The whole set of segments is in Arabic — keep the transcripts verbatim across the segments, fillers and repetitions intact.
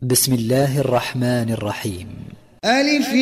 بسم الله الرحمن الرحيم. ألف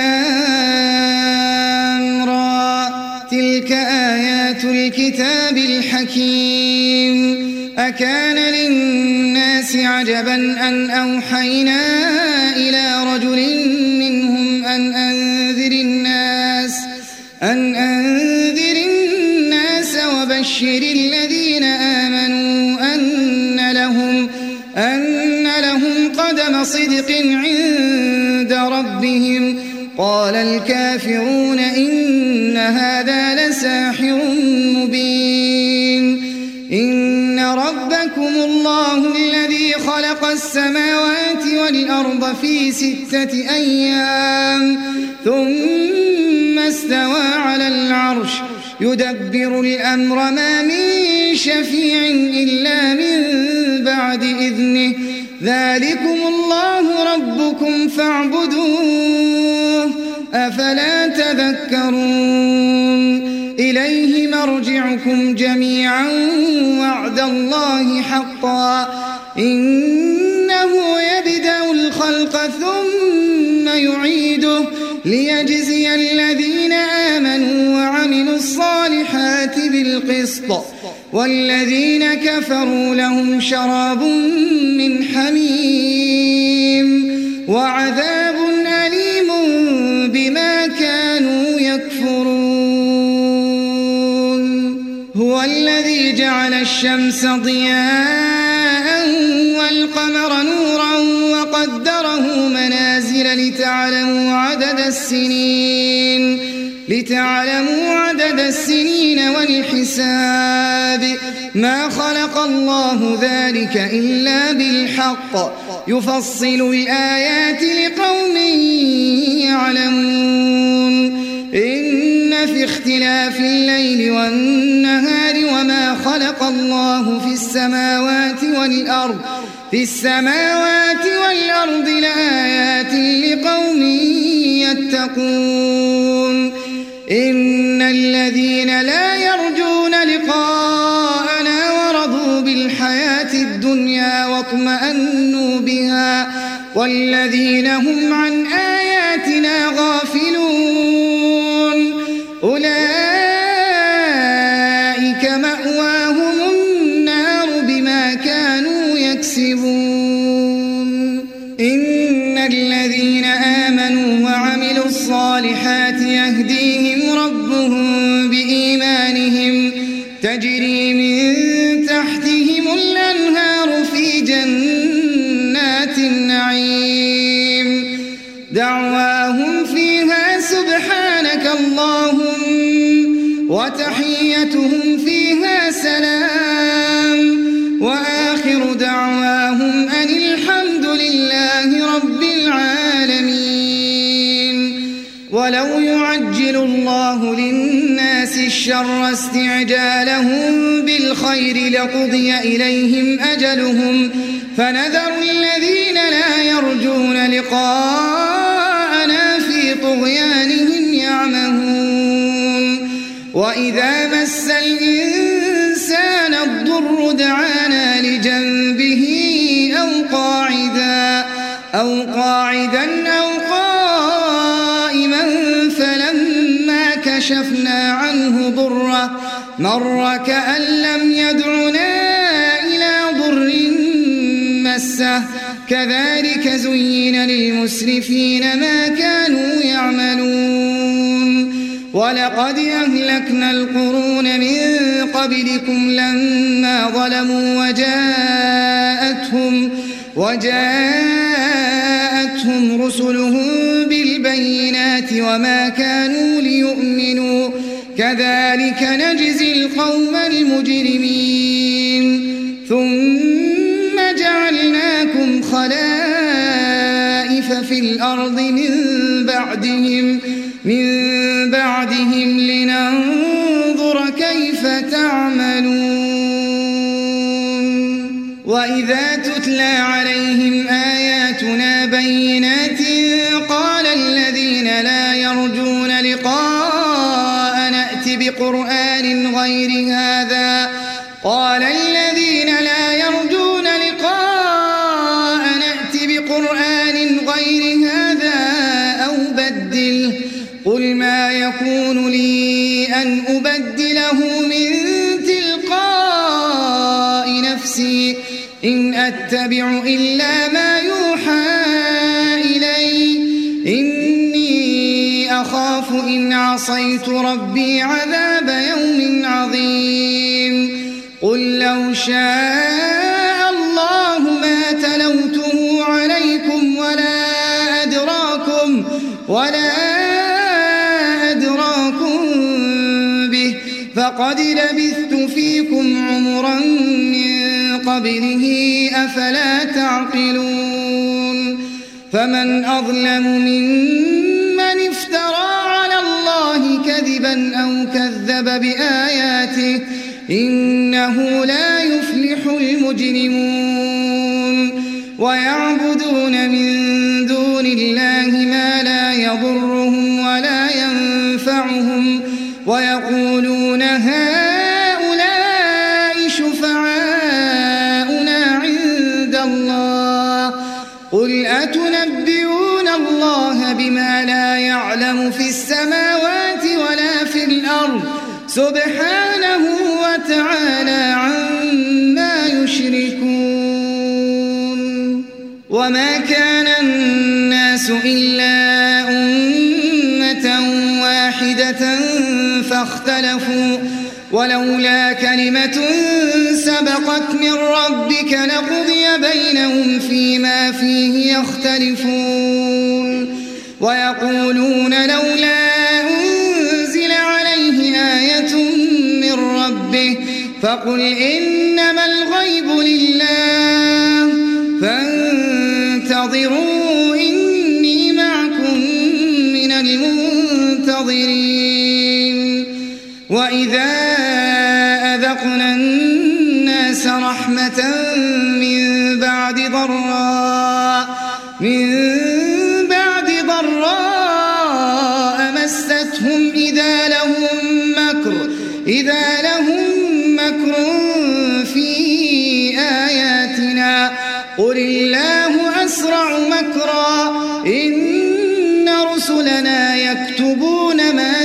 لام را، تلك آيات الكتاب الحكيم. أكان للناس عجبا أن أوحينا إلى رجل منهم أن أنذر الناس أن أنذر الناس وبشر الذين آمنوا أن لهم أن لهم قدم صدق عند ربهم. قال الكافرون إن هذا لساحر مبين. إن ربكم الله الذي خلق السماوات والأرض في ستة أيام ثم استوى على العرش يدبر الأمر ما من شفيع إلا من بعد إذنه. ذلكم الله ربكم فاعبدوه أفلا تذكرون. إليه مرجعكم جميعا وعد الله حقا إنه يبدأ الخلق ثم يعيده ليجزي الذين آمنوا وعملوا الصالحات بالقسط والذين كفروا لهم شراب من حميم وعذاب أليم بما كانوا يكفرون. هو الذي جعل الشمس ضياء والقمر نورا وقدره منازل لتعلموا عدد السنين لتعلموا عدد السنين والحساب. ما خلق الله ذلك إلا بالحق يفصل الآيات لقوم يعلمون. إن في اختلاف الليل والنهار وما خلق الله في السماوات والأرض في السماوات والأرض لآيات لقوم يتقون. إن الذين لا يرجون لقاءنا ورضوا بالحياة الدنيا واطمأنوا بها والذين هم عن آياتنا غافلون أولئك مأواهم النار بما كانوا يكسبون. إن الذين آمنوا وعملوا الصالحات يهديهم ربهم بإيمانهم تجري من تحتهم الأنهار في جنات النعيم. دعواهم فيها سبحانك اللهم وتحيتهم فيها سلام وآخر دعواهم أن الحمد لله رب العالمين. ولو يعجل الله للناس الشر استعجالهم بالخير لقضي إليهم أجلهم فنذر الذين لا يرجون لقاءنا في طغيانهم يعمهون. وإذا مس الإنسان الضر دعانا لجنبه أو قاعدا أو قاعدا أو قائما فلما كشفنا عنه ضره مر كأن لم يدعنا إلى ضر مسه. كذلك زين للمسرفين ما كانوا يعملون. ولقد أهلكنا القرون من قبلكم لما ظلموا وجاءتهم وجاءتهم رسلهم بالبينات وما كانوا ليؤمنوا كذلك نجزي القوم المجرمين. ثم جعلناكم خلائف في الأرض من بعدهم من بعدهم لننظر كيف تعملون. وإذا تتلى عليهم آياتنا بينات قال الذين لا يرجون لقاء نأت بقرآن غير هذا قال الذين لا يرجون لقاء نأت بقرآن بقرآن غير هذا أو بدله قل ما يكون لي أن أبدله من تلقاء نفسي إن أتبع إلا ما يوحى إلي إني أخاف إن عصيت ربي عذاب يوم عظيم قل لو شاء الله ما تلوته عليكم ولا أدراكم ولا أدراكم به فقد لبثت فيكم عمرا من قبله أفلا تعقلون فمن أظلم ممن افترى على الله كذبا أو كذب بآياته إنه لا يفلح المجرمون ويعبدون من دون الله ما لا يضرهم ولا ينفعهم ويقولون هؤلاء شفعاؤنا عند الله قل أتنبئون الله بما لا يعلم في السماوات ولا في الأرض سبحانه وتعالى عما يشركون وما كان الناس إلا أمة واحدة فاختلفوا ولولا كلمة سبقت من ربك لقضي بينهم فيما فيه يختلفون ويقولون لولا أنزل عليه آية من ربه فقل إنما الغيب لله فانتظروا إني معكم من المنتظرين وإذا أذقنا الناس رحمة من بعد ضراء من بعد ضراء مستهم إذا لهم مكر إذا لهم مكر في آياتنا قل الله أسرع مكرا إن رسلنا يكتبون ما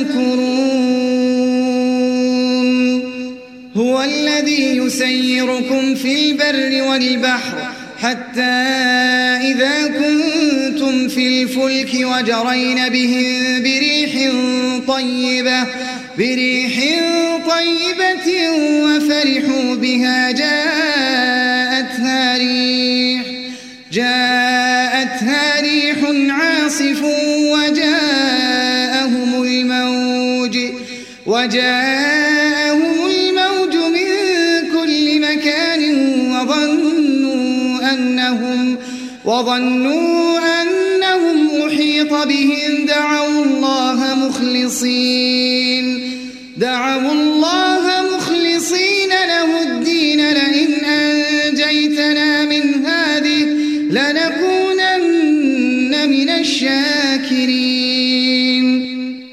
تمكرون هو الذي يسيركم في البر والبحر حتى إذا كنتم في الفلك وجرين بهم بريح طيبة بريح طيبة وفرحوا بها جاءتها ريح جاءتها ريح عاصف وجاءهم الموج وجاءهم الموج من كل مكان وظنوا أنهم وظنوا أنهم أحيط بهم دعوا الله مخلصين دعوا الله مخلصين له الدين لئن أنجيتنا من هذه لنكونن من الشاكرين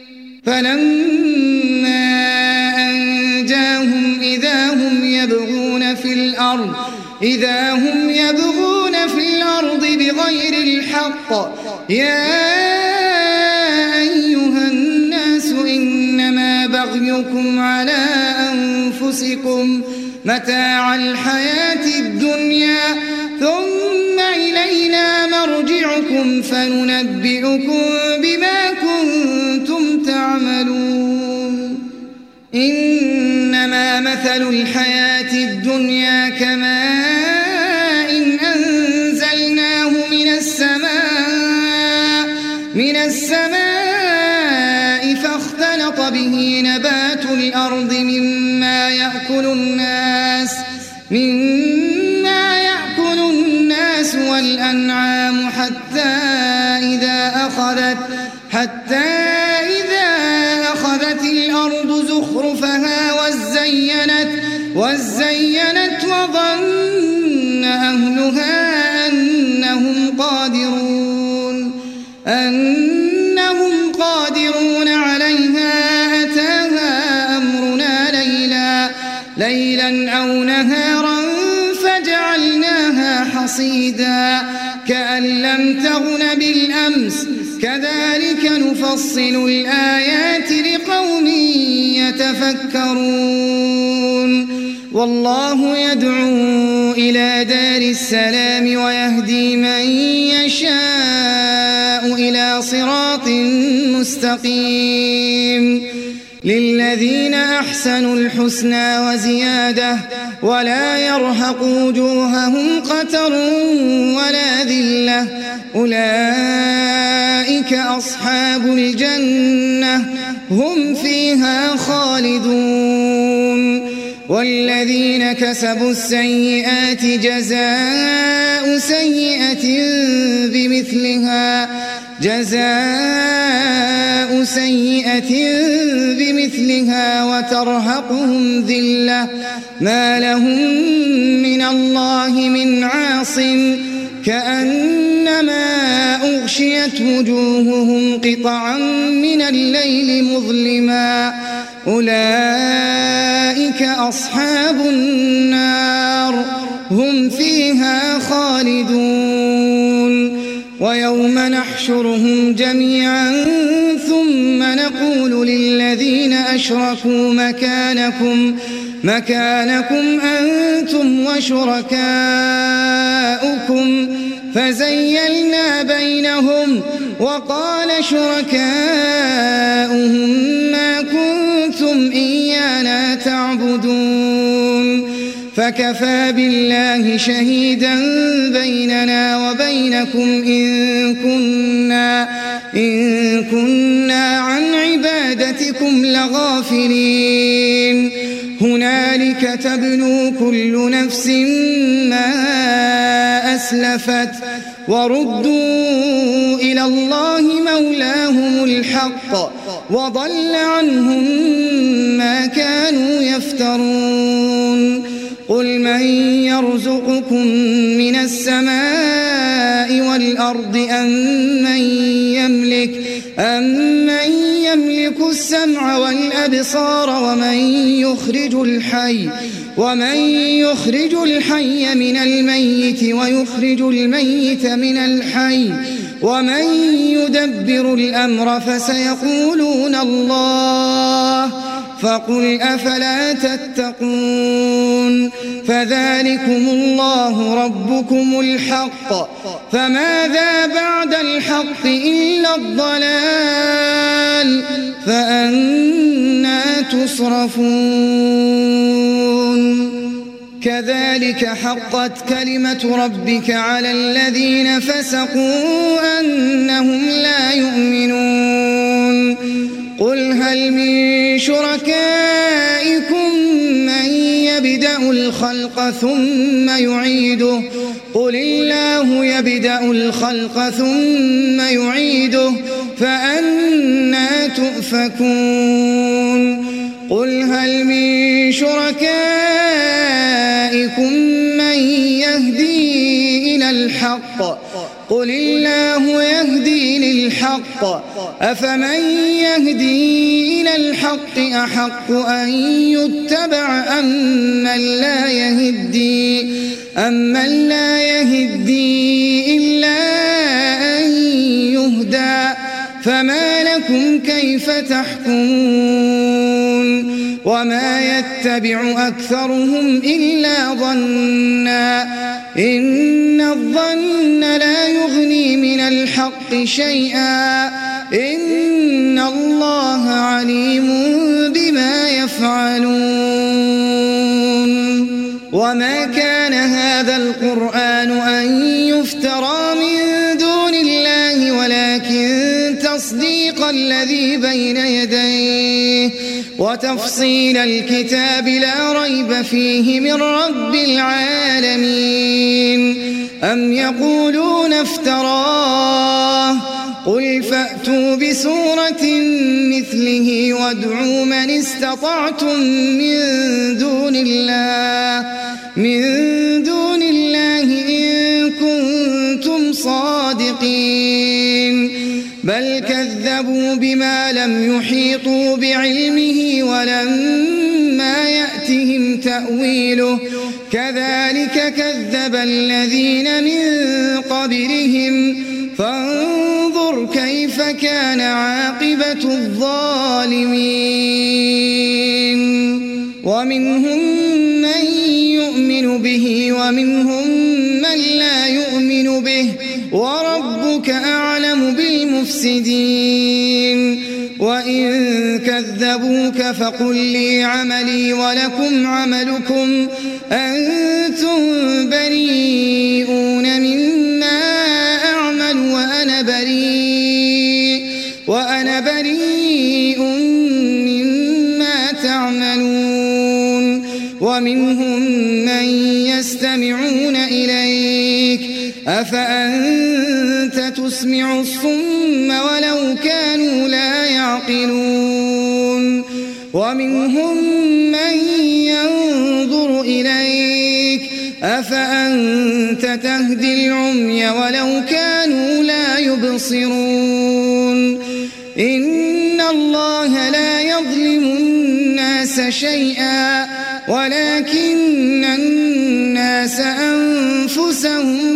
فلما أنجاهم إذا هم يبغون في الأرض إذا هم يبغون في الأرض بغير الحق يا أيها الناس إنما بغيكم على أنفسكم متاع الحياة الدنيا ثم إلينا مرجعكم فننبئكم بما كنتم تعملون إنما مثل الحياة الدنيا كماء إن أنزلناه من السماء من السماء فاختلط به نبات الأرض مما يأكل الناس مما يأكل الناس والأنعام حتى إذا أخذت حتى إذا أخذت الأرض زخرفها وزينت وزينت وظن أهلها أنهم قادرون أنهم قادرون عليها أتاها أمرنا ليلا ليلا أو نهارا فجعلناها حصيدا كأن كأن لم تغن بالأمس كذلك نفصل الآيات لقوم يتفكرون والله يدعو إلى دار السلام ويهدي من يشاء إلى صراط مستقيم للذين أحسنوا الحسنى وزيادة ولا يرهق وجوههم قتر ولا ذلة أولئك أصحاب الجنة هم فيها خالدون والذين كسبوا السيئات جزاء سيئة بمثلها جزاء سيئة بمثلها وترهقهم ذلة ما لهم من الله من عاصم كأنما أغشيت وجوههم قطعا من الليل مظلما أولئك أصحاب النار هم فيها خالدون ويوم نحشرهم جميعا ثم نقول للذين أشركوا مكانكم مكانكم أنتم وشركاؤكم فزيلنا بينهم وقال شركاؤهم ما كنتم إيانا تعبدون فكفى بالله شهيدا بيننا وبينكم إن كنا, إن كنا عن عبادتكم لغافلين هنالك تبلو كل نفس ما أسلفت وردوا إلى الله مولاهم الحق وضل عنهم ما كانوا يفترون قل من يرزقكم من السماء والأرض أم من يملك أمن يملك السمع والأبصار ومن يخرج الحي ومن يخرج الحي من الميت ويخرج الميت من الحي ومن يدبر الأمر فسيقولون الله فقل أفلا تتقون فذلكم الله ربكم الحق فماذا بعد الحق إلا الضلال فأنى تصرفون كذلك حقت كلمة ربك على الذين فسقوا أنهم لا يؤمنون قل هل من شركائكم من يبدأ الخلق ثم يعيده قل الله يبدأ الخلق ثم يعيده فأنى تؤفكون قل هل من شركائكم من يهدي إلى الحق قل الله يهدي للحق أفمن يهدي إلى الحق أحق أن يتبع أمن لا يهدي أمن لا يهدي إلا أن يهدى فما لكم كيف تحكمون وما يتبع أكثرهم إلا ظنا إن الظن لا يغني من الحق شيئا إن الله عليم بما يفعلون وما كان هذا القرآن أن يفترى من دون الله ولكن تصديق الذي بين يديه وتفصيل الكتاب لا ريب فيه من رب العالمين أم يقولون افتراه قل فأتوا بسورة مثله وادعوا من استطعتم من دون الله من دون الله إن كنتم صادقين بل كذبوا بما لم يحيطوا بعلمه ولما يأتهم تأويله كذلك كذب الذين من قبلهم فانظر كيف كان عاقبة الظالمين ومنهم من يؤمن به ومنهم من لا يؤمن به وربك أعلم بالمفسدين وإن كذبوك فقل لي عملي ولكم عملكم أنتم بريئون مما أعمل وأنا بريء وأنا بريء مما تعملون ومنهم من يستمعون إليك أفأنت تسمع الصم ولو كانوا لا يعقلون ومنهم من ينظر إليك أفأنت تهدي العمي ولو كانوا لا يبصرون إن الله لا يظلم الناس شيئا ولكن الناس أنفسهم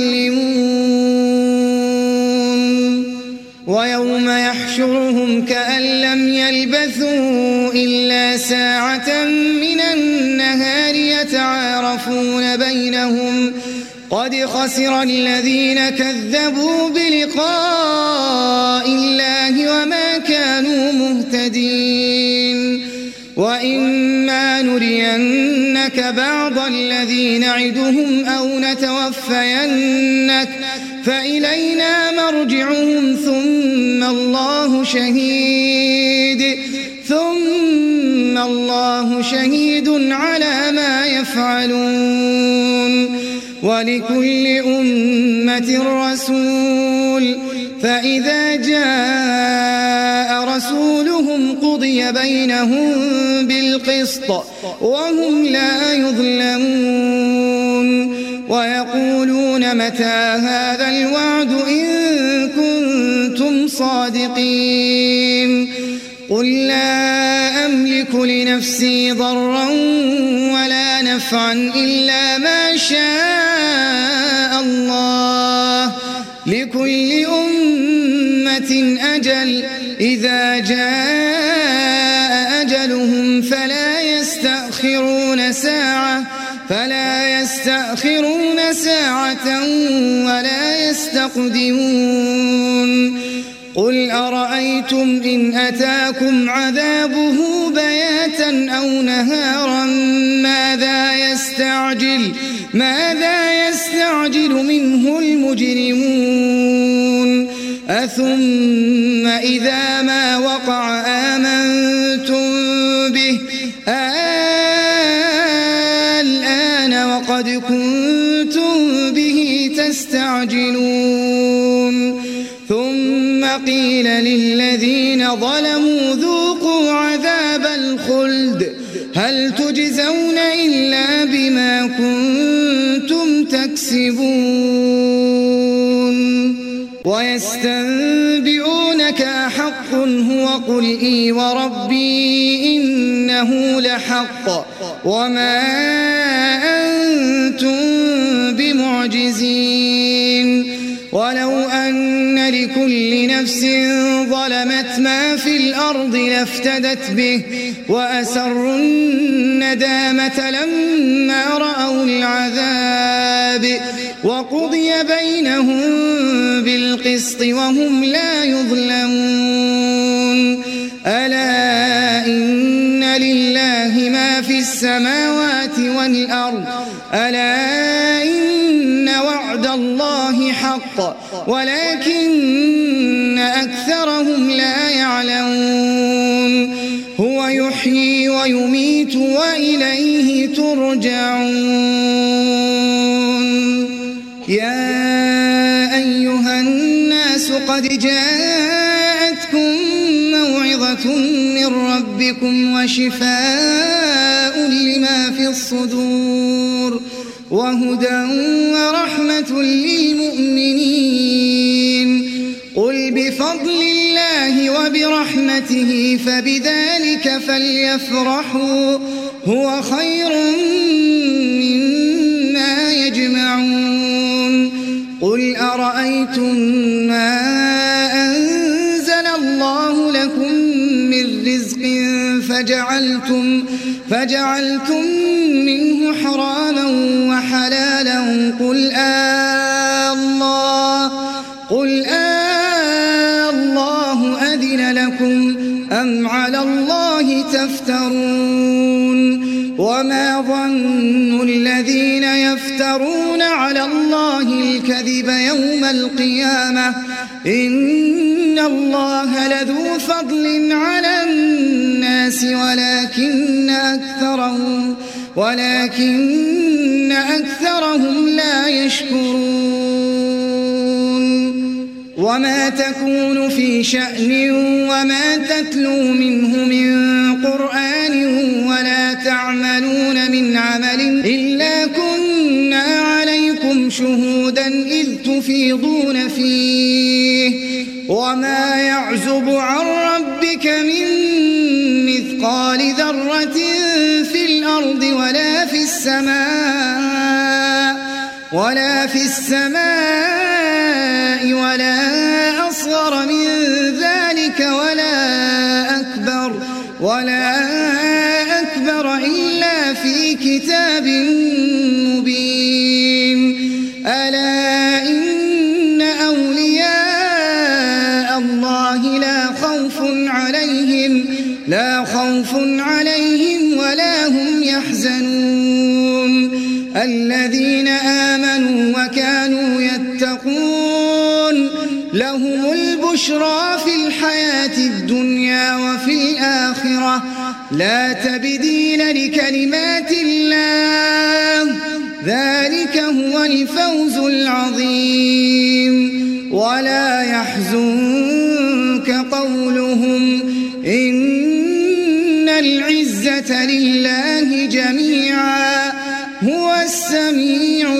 يظلمون ويوم يحشرهم كأن لم يلبثوا إلا ساعة من النهار يتعارفون بينهم قد خسر الذين كذبوا بلقاء الله وما كانوا مهتدين وإما نرينك بعض الذي نعدهم أو نتوفينك فإلينا مرجعهم ثم الله شهيد ثم الله شهيد على ما يفعلون ولكل أمة رسول فإذا جاء رسولهم قضي بينهم بالقسط وهم لا يظلمون ويقولون متى هذا الوعد إن كنتم صادقين قل لا أملك لنفسي ضرا ولا نفعا إلا ما شاء الله لكل أمة أجل إذا جاء أجلهم فلا يستأخرون ساعة فلا يستأخرون ساعة ولا يستقدمون قل أرأيتم إن أتاكم عذابه بياتا أو نهارا ماذا يستعجل ماذا يستعجل منه المجرمون أثم إذا ما وقع آمنتم به الآن وقد كنتم به تستعجلون ثم قيل للذين ظلموا ذوقوا عذاب الخلد هل تجزون إلا بما كنتم تكسبون ويستنبئونك أحق هو قل إي وربي إنه لحق وما أنتم بمعجزين ولو أن لكل نفس ظلمت ما في الأرض لافتدت به وأسروا الندامة لما رأوا العذاب وقضي بينهم بالقسط وهم لا يظلمون ألا إن لله ما في السماوات والأرض ألا إن وعد الله حق ولكن أكثرهم لا يعلمون هو يحيي ويميت وإليه ترجعون يا أيها الناس قد جاءتكم موعظة من ربكم وشفاء لما في الصدور وهدى ورحمة للمؤمنين قل بفضل الله وبرحمته فبذلك فليفرحوا هو خير من يسمعون قل أرأيتم ما أنزل الله لكم من رزق فجعلتم, فجعلتم منه حراما وحلالا قل آه الله, قل آه الله أذن لكم أم على الله تفترون وما ظن الذين يفترون على الله الكذب يوم القيامة إن الله لذو فضل على الناس ولكن أكثرهم, ولكن أكثرهم لا يشكرون وما تكون في شأن وما تتلو منه من قرآن ولا تعملون من عمل إلا كنا عليكم شهودا إذ تفيضون فيه وما يعزب عن ربك من مثقال ذرة في الأرض ولا في السماء ولا في السماء ولا أصغر من ذلك ولا أكبر ولا أكبر إلا في كتاب مبين ألا إن أولياء الله لا خوف عليهم لا خوف عليهم ولا هم يحزنون الذين آمنوا وكانوا يتقون لهم البشرى في الحياة الدنيا وفي الآخرة لا تبديل لكلمات الله ذلك هو الفوز العظيم ولا يحزنك قولهم إن العزة لله جميعا هو السميع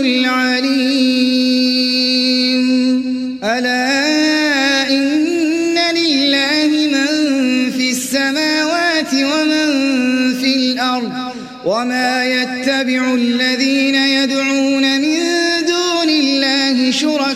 العليم ألا إن لله من في السماوات ومن في الأرض وما يتبع الذين يدعون من دون الله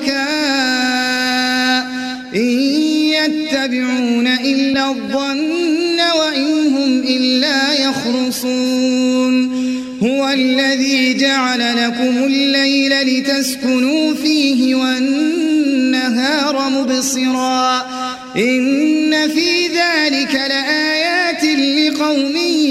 شركاء إن يتبعون إلا الظن وإن هم إلا يخرصون هو الذي جعل لكم الليل لتسكنوا فيه والنهار مبصرا إن في ذلك لآيات لقوم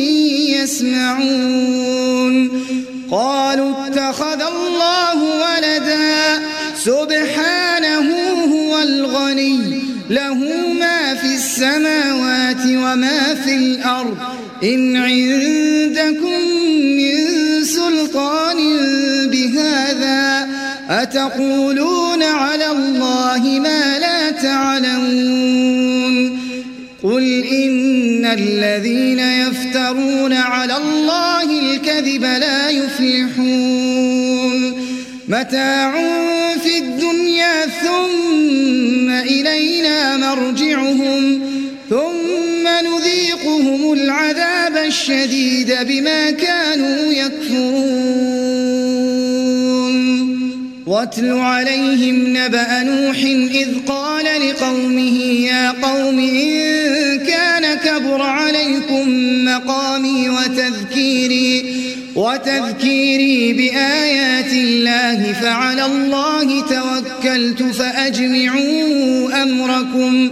يسمعون قالوا اتخذ الله ولدا سبحانه هو الغني له ما في السماوات وما في الأرض إن عندكم من سلطان بهذا أتقولون على الله ما لا تعلمون قل إن الذين يفترون على الله الكذب لا يفلحون متاع في الدنيا ثم إلينا مرجعهم ثم نذيقهم العذاب الشديد بما كانوا يكفرون واتل عليهم نبأ نوح إذ قال لقومه يا قوم إن كان كبر عليكم مقامي وتذكيري وتذكيري بآيات الله فعلى الله توكلت فأجمعوا أمركم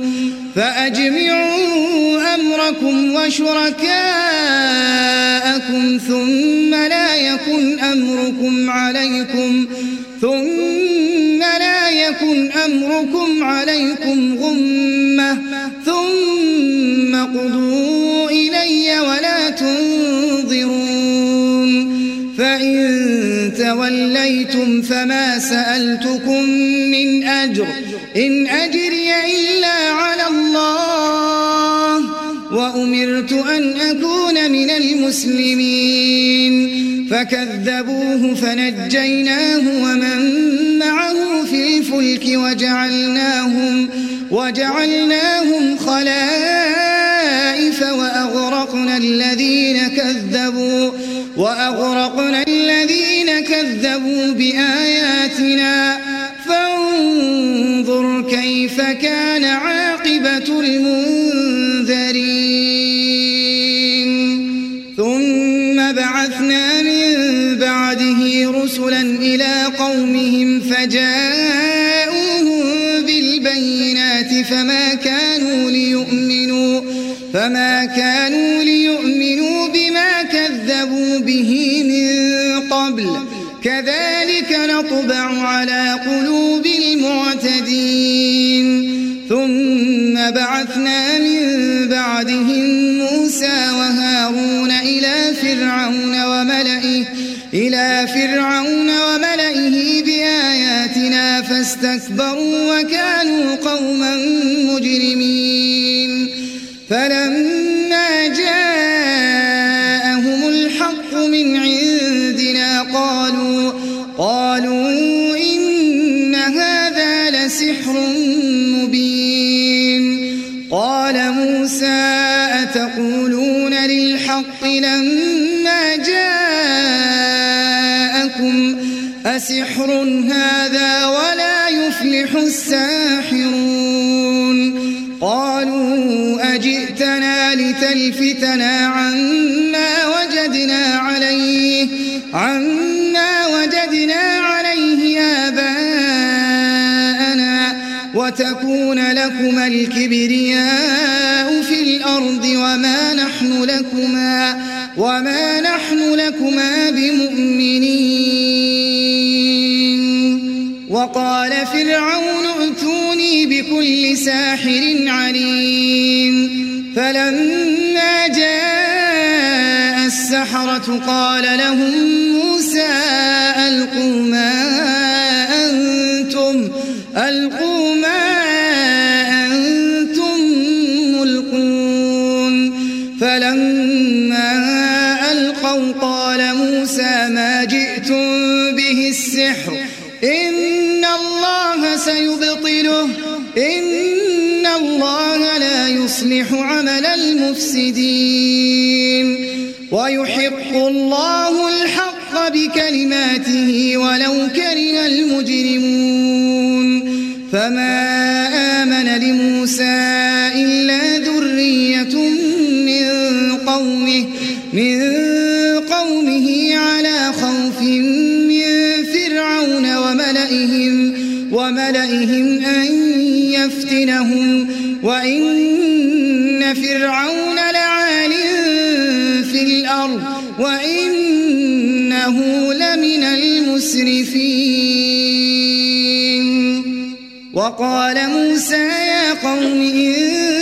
فأجمعوا أمركم وشركاءكم ثم لا يكن أمركم عليكم ثم لا يكن أمركم عليكم غمة ثم قضوا إلي ولا تنظرون فإن توليتم فما سألتكم من أجر إن أجري إلا على الله وأمرت أن أكون من المسلمين فكذبوه فنجيناه ومن معه في الفلك وجعلناهم, وجعلناهم خلائف الخلائف وأغرقنا الذين كذبوا وأغرقنا الذين كذبوا بآياتنا فانظر كيف كان عاقبة المنذرين ثم بعثنا من بعده رسلا إلى قومهم فجاءوهم بالبينات فما كانوا ليؤمنوا فما كانوا ليؤمنوا بما كذبوا به من قبل كذلك نطبع على قلوب المعتدين ثم بعثنا من بعدهم موسى وهارون إلى فرعون وملئه إلى فرعون وملئه بآياتنا فاستكبروا وكانوا قوما مجرمين فلما جاءهم الحق من عندنا قالوا قالوا إن هذا لسحر مبين قال موسى أتقولون للحق لما جاءكم أسحر هذا ولا يفلح الساحرون قالوا أجئتنا لتلفتنا عما وجدنا عليه عما وجدنا عليه آباءنا وتكون لكما الكبرياء في الأرض وما نحن لكما وما نحن لكما بمؤمنين وقال فرعون ائتوني بكل ساحر عليم فلما جاء السحرة قال لهم موسى ألقوا ما أنتم ألقوا ما أنتم ملقون فلما ألقوا قال موسى ما جئتم به السحر إن الله سيبطله إن الله لا يصلح عمل المفسدين ويحق الله الحق بكلماته ولو كره المجرمون فما آمن لموسى إلا ذرية من قومه من قومه على خوف من فرعون وملئهم وملئهم أن يفتنهم وإن فرعون لعال في الأرض وإنه لمن المسرفين وقال موسى يا قوم إن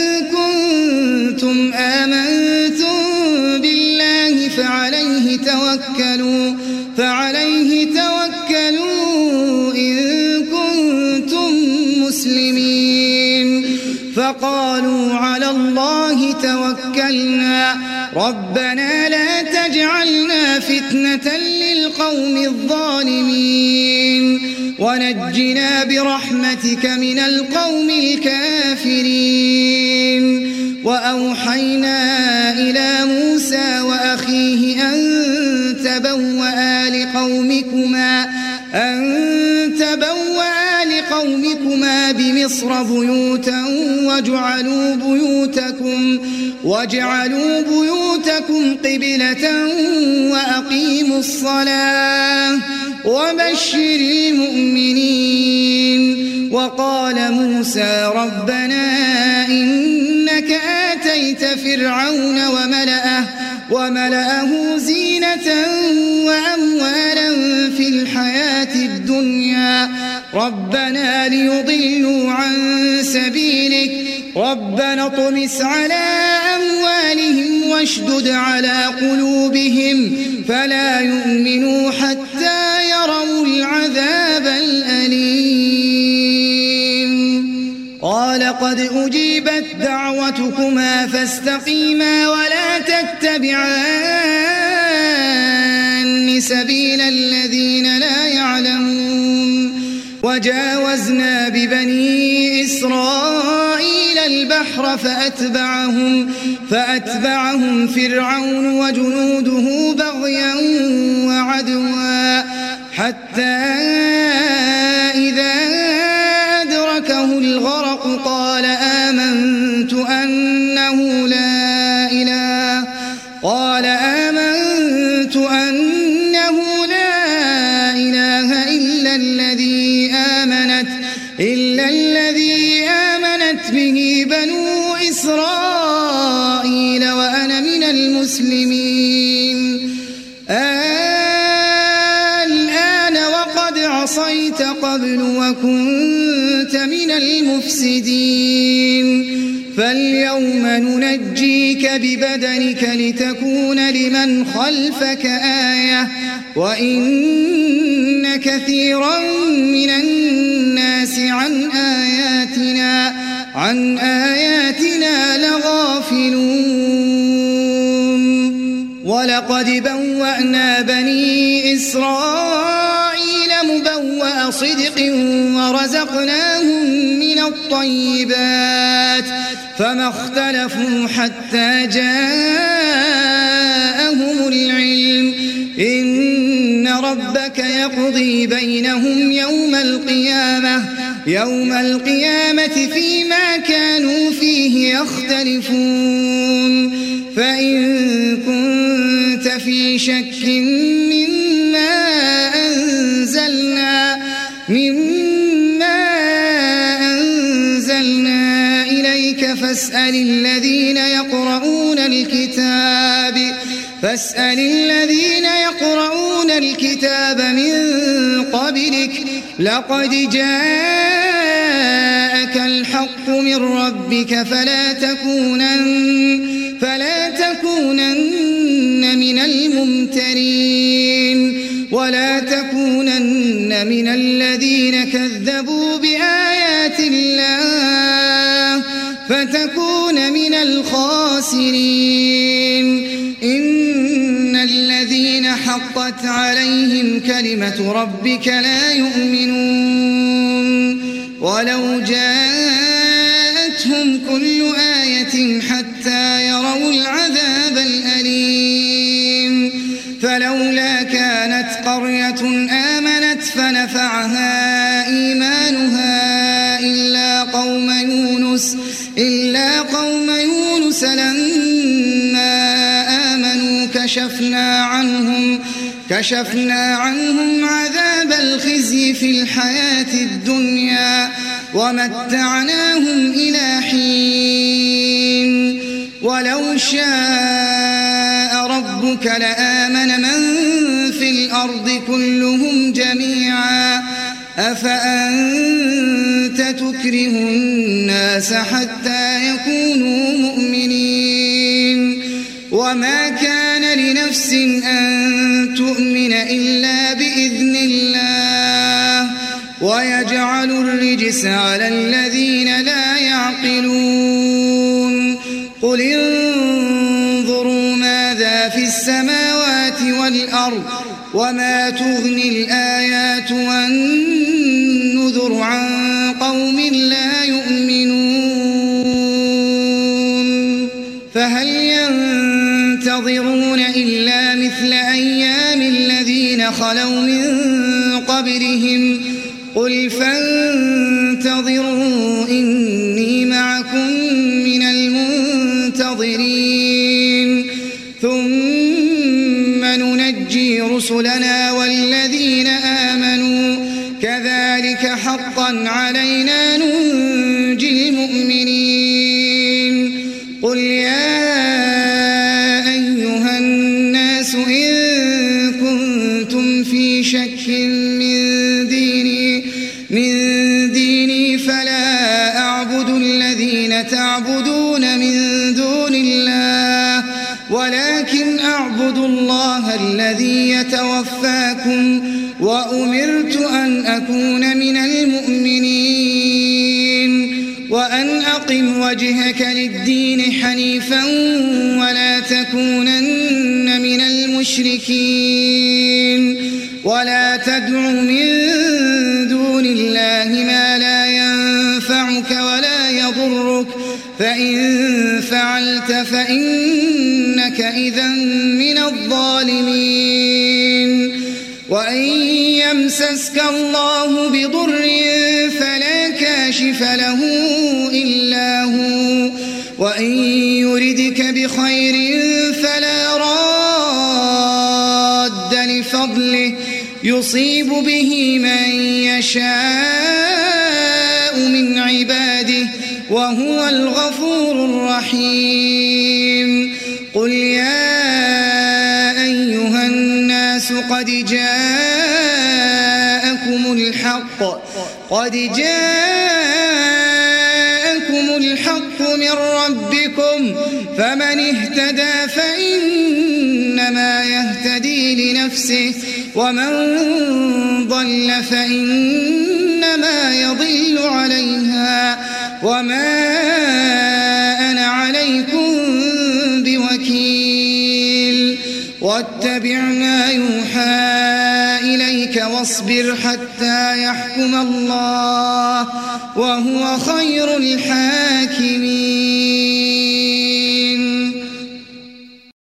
كنتم آمنتم بالله فعليه توكلوا فعليه توكلوا إن كنتم مسلمين فقالوا على الله توكلنا ربنا لا تجعلنا فتنة للقوم الظالمين ونجنا برحمتك من القوم الكافرين وأوحينا إلى موسى وأخيه أن تبوأ لقومكما أن تبوأ لقومكما بمصر بيوتا وجعلوا بيوتكم وجعلوا بيوتكم قبلة وأقيموا الصلاة وبشر المؤمنين وقال موسى ربنا إنك آتيت فرعون وملأه وملأه زينة وأموالا في الحياة الدنيا ربنا ليضلوا عن سبيلك ربنا اطمس على أموالهم واشدد على قلوبهم فلا يؤمنوا حتى يروا العذاب الأليم قال قد أجيبت دعوتكما فاستقيما ولا تتبعان سبيل الذين لا يعلمون وجاوزنا ببني إسرائيل إسرائيل البحر فأتبعهم, فأتبعهم فرعون وجنوده بغيا وعدوا حتى إذا أدركه الغرق قال آمنت أنه لا إله قال آمنت أنه لا إله إلا الذي آمنت إلا الذي آمنت به بنو إسرائيل وأنا من المسلمين. الآن وقد عصيت قبل وكنت من المفسدين فاليوم ننجيك ببدنك لتكون لمن خلفك آية وإن كثيرا من الناس عن آياتنا عن آياتنا لغافلون. ولقد بوأنا بني إسرائيل مبوأ صدق ورزقناهم من الطيبات فما اختلفوا حتى جاءهم العلم إن ربك يقضي بينهم يوم القيامة يوم القيامة فيما كانوا فيه يختلفون. فإن كنت في شك مما أنزلنا مما أنزلنا إليك فاسأل الذين يقرؤون الكتاب فاسأل الذين يقرؤون الكتاب من قبلك لقد جاءك الحق من ربك فلا تكونن فلا تكونن من الممترين ولا تكونن من الذين كذبوا بآيات الله فتكون من الخاسرين. إن الذين حقت عليهم كلمة ربك لا يؤمنون ولو جاءتهم كل آية حتى يروا العذاب الأليم. فلولا كانت قرية آمنت فنفعها إيمانها إلا قوم يونس إلا قوم يونس لما آمنوا كشفنا عنهم كشفنا عنهم عذاب الخزي في الحياة الدنيا ومتعناهم إلى حين. ولو شاء ربك لآمن من في الأرض كلهم جميعا أفأنت تكره الناس حتى يكونوا مؤمنين. وما كان لنفس أن تؤمن إلا بإذن الله ويجعل الرجس على الذين لا يعقلون. قل انظروا ماذا في السماوات والأرض وما تغني الآيات والنذر عن قوم لا يؤمنون. فهل ينتظرون إلا مثل أيام الذين خلوا من قبلهم قل فانتظروا إني معكم من المنتظرين ثم ننجي رسلنا والذين آمنوا كذلك حقا علينا ننجي المؤمنين. قل يا أيها الناس إن كنتم في شك من ديني من ديني فلا أعبد الذين تعبدون من دون الله ولكن أعبد الله الذي يتوفاكم وأمرت أن أكون من المؤمنين وأن أقم وجهك للدين حنيفا ولا تكونن من المشركين ولا تدع من دون الله ما لا ينفعك ولا يضرك فإن فعلت فإنك إذا من الظالمين وإن يمسسك الله بضر فلا كاشف له إلا هو وإن يردك بخير فلا راد لفضله يصيب به من يشاء من عباده وهو الغفور الرحيم قل يا أيها الناس قد جاءكم الحق قد جاءكم الحق من ربكم فمن اهتدى فإنما يهتدي لنفسه ومن ضل فإنما يضل عليها وما أنا عليكم بوكيل واتبع ما يوحى إليك واصبر حتى يحكم الله وهو خير الحاكمين